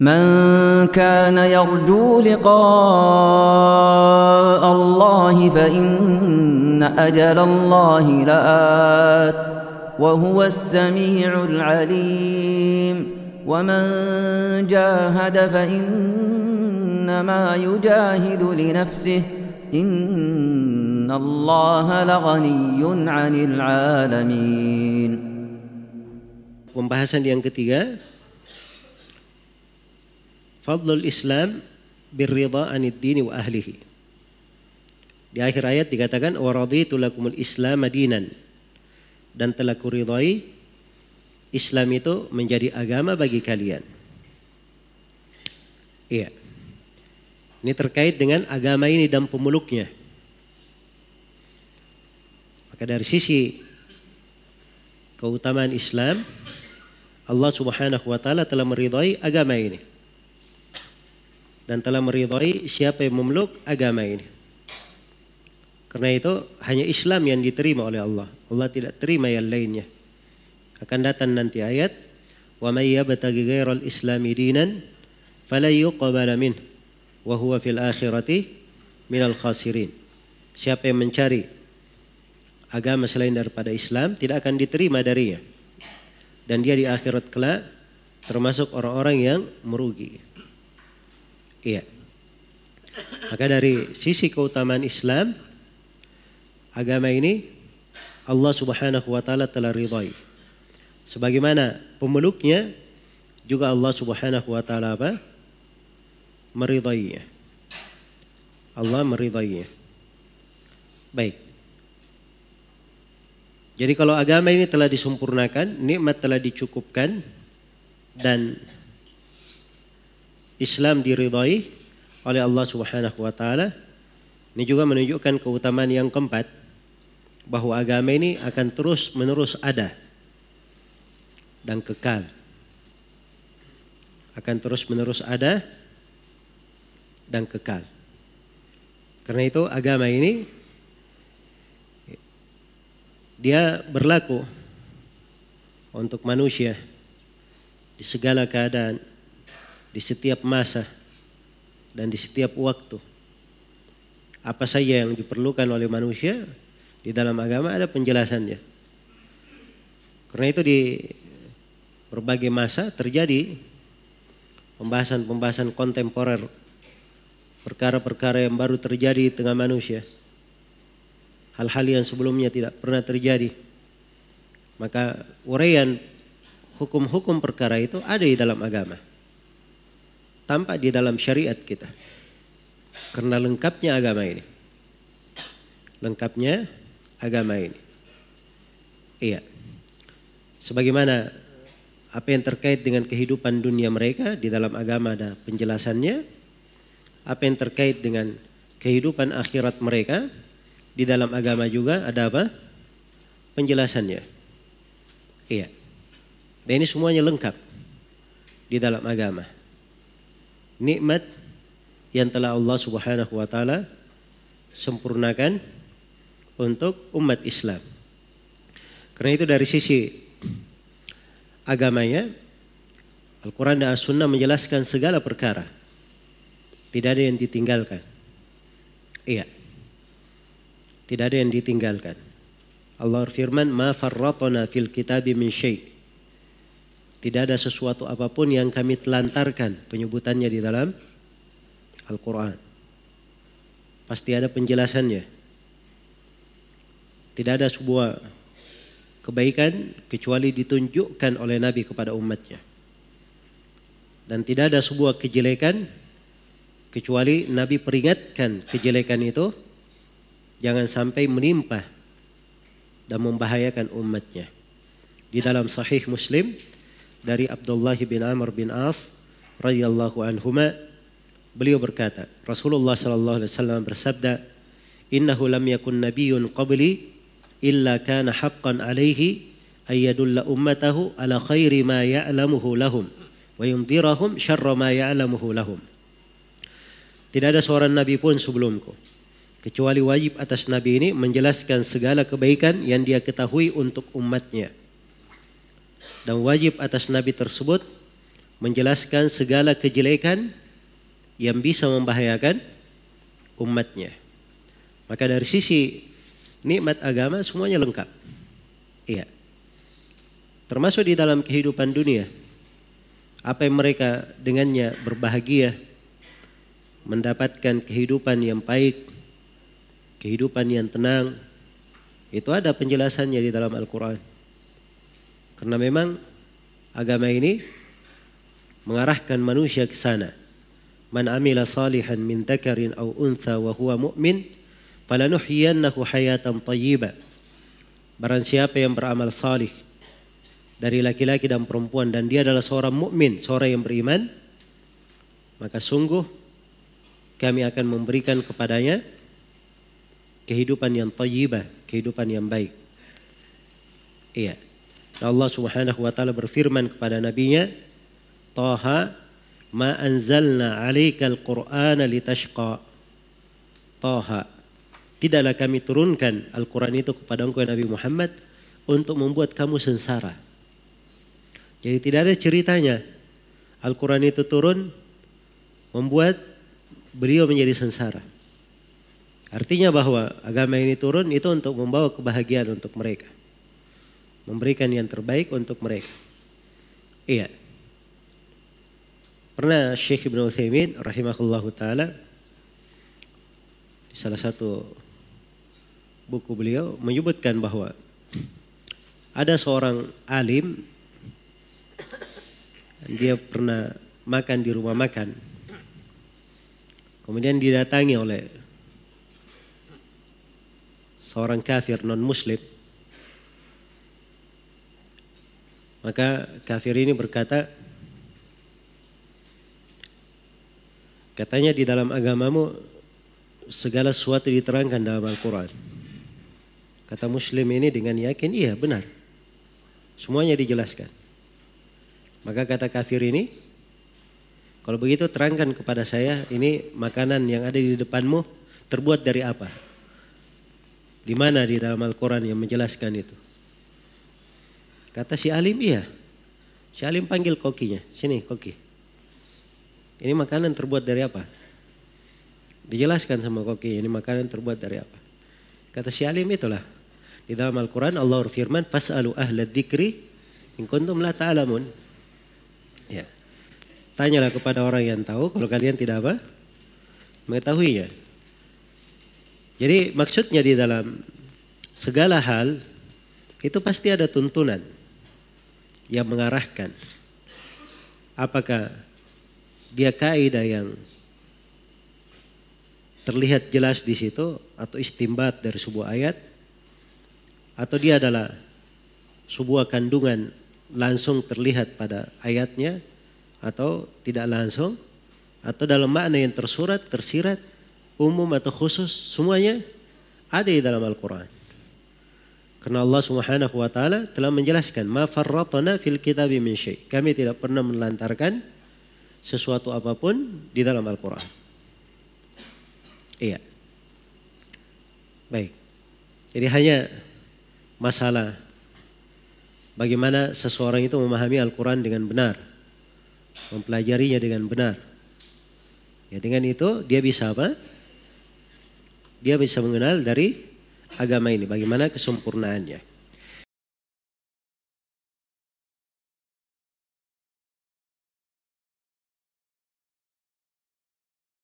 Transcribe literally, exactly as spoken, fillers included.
من كان يرجو لقاء الله فإن أجل الله لآت وهو السميع العليم ومن جاهد فإنما يجاهد لنفسه إن الله لغني عن العالمين. Pembahasan yang ketiga, Fadlul Islam birridha anid dini wa ahlihi. Di akhir ayat dikatakan wa raditu lakumul Islam dinan, dan telah kuridhai Islam itu menjadi agama bagi kalian. Iya. Ini terkait dengan agama ini dan pemeluknya. Maka dari sisi keutamaan Islam, Allah Subhanahu wa taala telah meridhai agama ini. Dan telah meridhai siapa yang memeluk agama ini. Karena itu hanya Islam yang diterima oleh Allah. Allah tidak terima yang lainnya. Akan datang nanti ayat, wa may yabtaghi ghairal islami dinan fala yuqbala minhu wa huwa fil akhirati minal khasirin. Siapa yang mencari agama selain daripada Islam tidak akan diterima darinya, dan dia di akhirat kelak termasuk orang-orang yang merugi. Iya. Maka dari sisi keutamaan Islam, agama ini Allah Subhanahu wa taala telah ridhai. Sebagaimana pemeluknya juga Allah Subhanahu wa taala apa? Meridhainya. Allah meridhainya. Baik. Jadi kalau agama ini telah disempurnakan, nikmat telah dicukupkan, dan Islam diridhai oleh Allah Subhanahu wa taala, ini juga menunjukkan keutamaan yang keempat, bahwa agama ini akan terus menerus ada dan kekal. Akan terus menerus ada dan kekal. Karena itu agama ini dia berlaku untuk manusia di segala keadaan, di setiap masa dan di setiap waktu. Apa saja yang diperlukan oleh manusia, di dalam agama ada penjelasannya. Karena itu di berbagai masa terjadi pembahasan-pembahasan kontemporer, perkara-perkara yang baru terjadi di tengah manusia, hal-hal yang sebelumnya tidak pernah terjadi. Maka uraian hukum-hukum perkara itu ada di dalam agama, tampak di dalam syariat kita. Karena lengkapnya agama ini, lengkapnya agama ini. Iya. Sebagaimana apa yang terkait dengan kehidupan dunia mereka di dalam agama ada penjelasannya. Apa yang terkait dengan kehidupan akhirat mereka di dalam agama juga ada apa? Penjelasannya. Iya. Dan ini semuanya lengkap di dalam agama. Nikmat yang telah Allah Subhanahu wa taala sempurnakan untuk umat Islam. Karena itu dari sisi agamanya, Al-Quran dan As-Sunnah menjelaskan segala perkara. Tidak ada yang ditinggalkan. Iya. Tidak ada yang ditinggalkan. Allah firman, "Ma farratna fil kitabi min syai'." Tidak ada sesuatu apapun yang kami telantarkan penyebutannya di dalam Al-Quran. Pasti ada penjelasannya. Tidak ada sebuah kebaikan kecuali ditunjukkan oleh Nabi kepada umatnya. Dan tidak ada sebuah kejelekan kecuali Nabi peringatkan kejelekan itu jangan sampai menimpa dan membahayakan umatnya. Di dalam Sahih Muslim dari Abdullah bin Amr bin As radhiyallahu anhuma, beliau berkata, Rasulullah sallallahu alaihi wasallam bersabda, "Innahu lam yakun nabiyyun qabli illa kana haqqan alaihi ayyadulla ummatahu ala khairi ma ya'lamuhu lahum wa yundhirahum syarra ma ya'lamuhu lahum." Tidak ada seorang nabi pun sebelumku, kecuali wajib atas nabi ini menjelaskan segala kebaikan yang dia ketahui untuk umatnya. Dan wajib atas nabi tersebut menjelaskan segala kejelekan yang bisa membahayakan umatnya. Maka dari sisi nikmat agama semuanya lengkap. Iya. Termasuk di dalam kehidupan dunia. Apa yang mereka dengannya berbahagia, mendapatkan kehidupan yang baik, kehidupan yang tenang, itu ada penjelasannya di dalam Al-Quran. Karena memang agama ini mengarahkan manusia ke sana. Man amila salihan min dzakarin aw untha wa huwa mu'min falanuhyiyannahu hayatan thayyibah. Barang siapa yang beramal salih dari laki-laki dan perempuan dan dia adalah seorang mukmin, seorang yang beriman, maka sungguh kami akan memberikan kepadanya kehidupan yang thayyibah, kehidupan yang baik. Iya. Allah Subhanahu wa taala berfirman kepada nabinya, Taha ma anzalna 'alaikal Qur'ana litashqa. Taha, tidaklah kami turunkan Al-Quran itu kepada engkau Nabi Muhammad untuk membuat kamu sengsara. Jadi tidak ada ceritanya Al-Quran itu turun membuat beliau menjadi sengsara. Artinya bahwa agama ini turun itu untuk membawa kebahagiaan untuk mereka, memberikan yang terbaik untuk mereka. Iya. Pernah Syekh Ibn Utsaimin rahimahullahu ta'ala di salah satu buku beliau menyebutkan bahwa ada seorang alim, dia pernah makan di rumah makan, kemudian didatangi oleh seorang kafir non muslim. Maka kafir ini berkata, katanya di dalam agamamu segala sesuatu diterangkan dalam Al-Quran. Kata muslim ini dengan yakin, iya benar, semuanya dijelaskan. Maka kata kafir ini, kalau begitu terangkan kepada saya, ini makanan yang ada di depanmu terbuat dari apa? Di mana di dalam Al-Quran yang menjelaskan itu? Kata si alim, iya. Si alim panggil kokinya, sini koki. Ini makanan terbuat dari apa? Dijelaskan sama koki, ini makanan terbuat dari apa? Kata si alim, itulah. Di dalam Al-Quran Allah berfirman, Fas'alu ahla dzikri in kuntum la ta'lamun. Ya. Tanyalah kepada orang yang tahu kalau kalian tidak apa? Mengetahuinya. Jadi maksudnya di dalam segala hal itu pasti ada tuntunan yang mengarahkan. Apakah dia kaidah yang terlihat jelas di situ atau istimbat dari sebuah ayat, atau dia adalah sebuah kandungan langsung terlihat pada ayatnya atau tidak langsung, atau dalam makna yang tersurat, tersirat, umum atau khusus, semuanya ada di dalam Al-Quran. Karena Allah Subhanahu wa taala telah menjelaskan, ma farratna fil kitabi min syai'. Kami tidak pernah melantarkan sesuatu apapun di dalam Al-Quran. Iya. Baik. Jadi hanya masalah bagaimana seseorang itu memahami Al-Quran dengan benar, mempelajarinya dengan benar. Ya, dengan itu dia bisa apa? Dia bisa mengenal dari agama ini, bagaimana kesempurnaannya.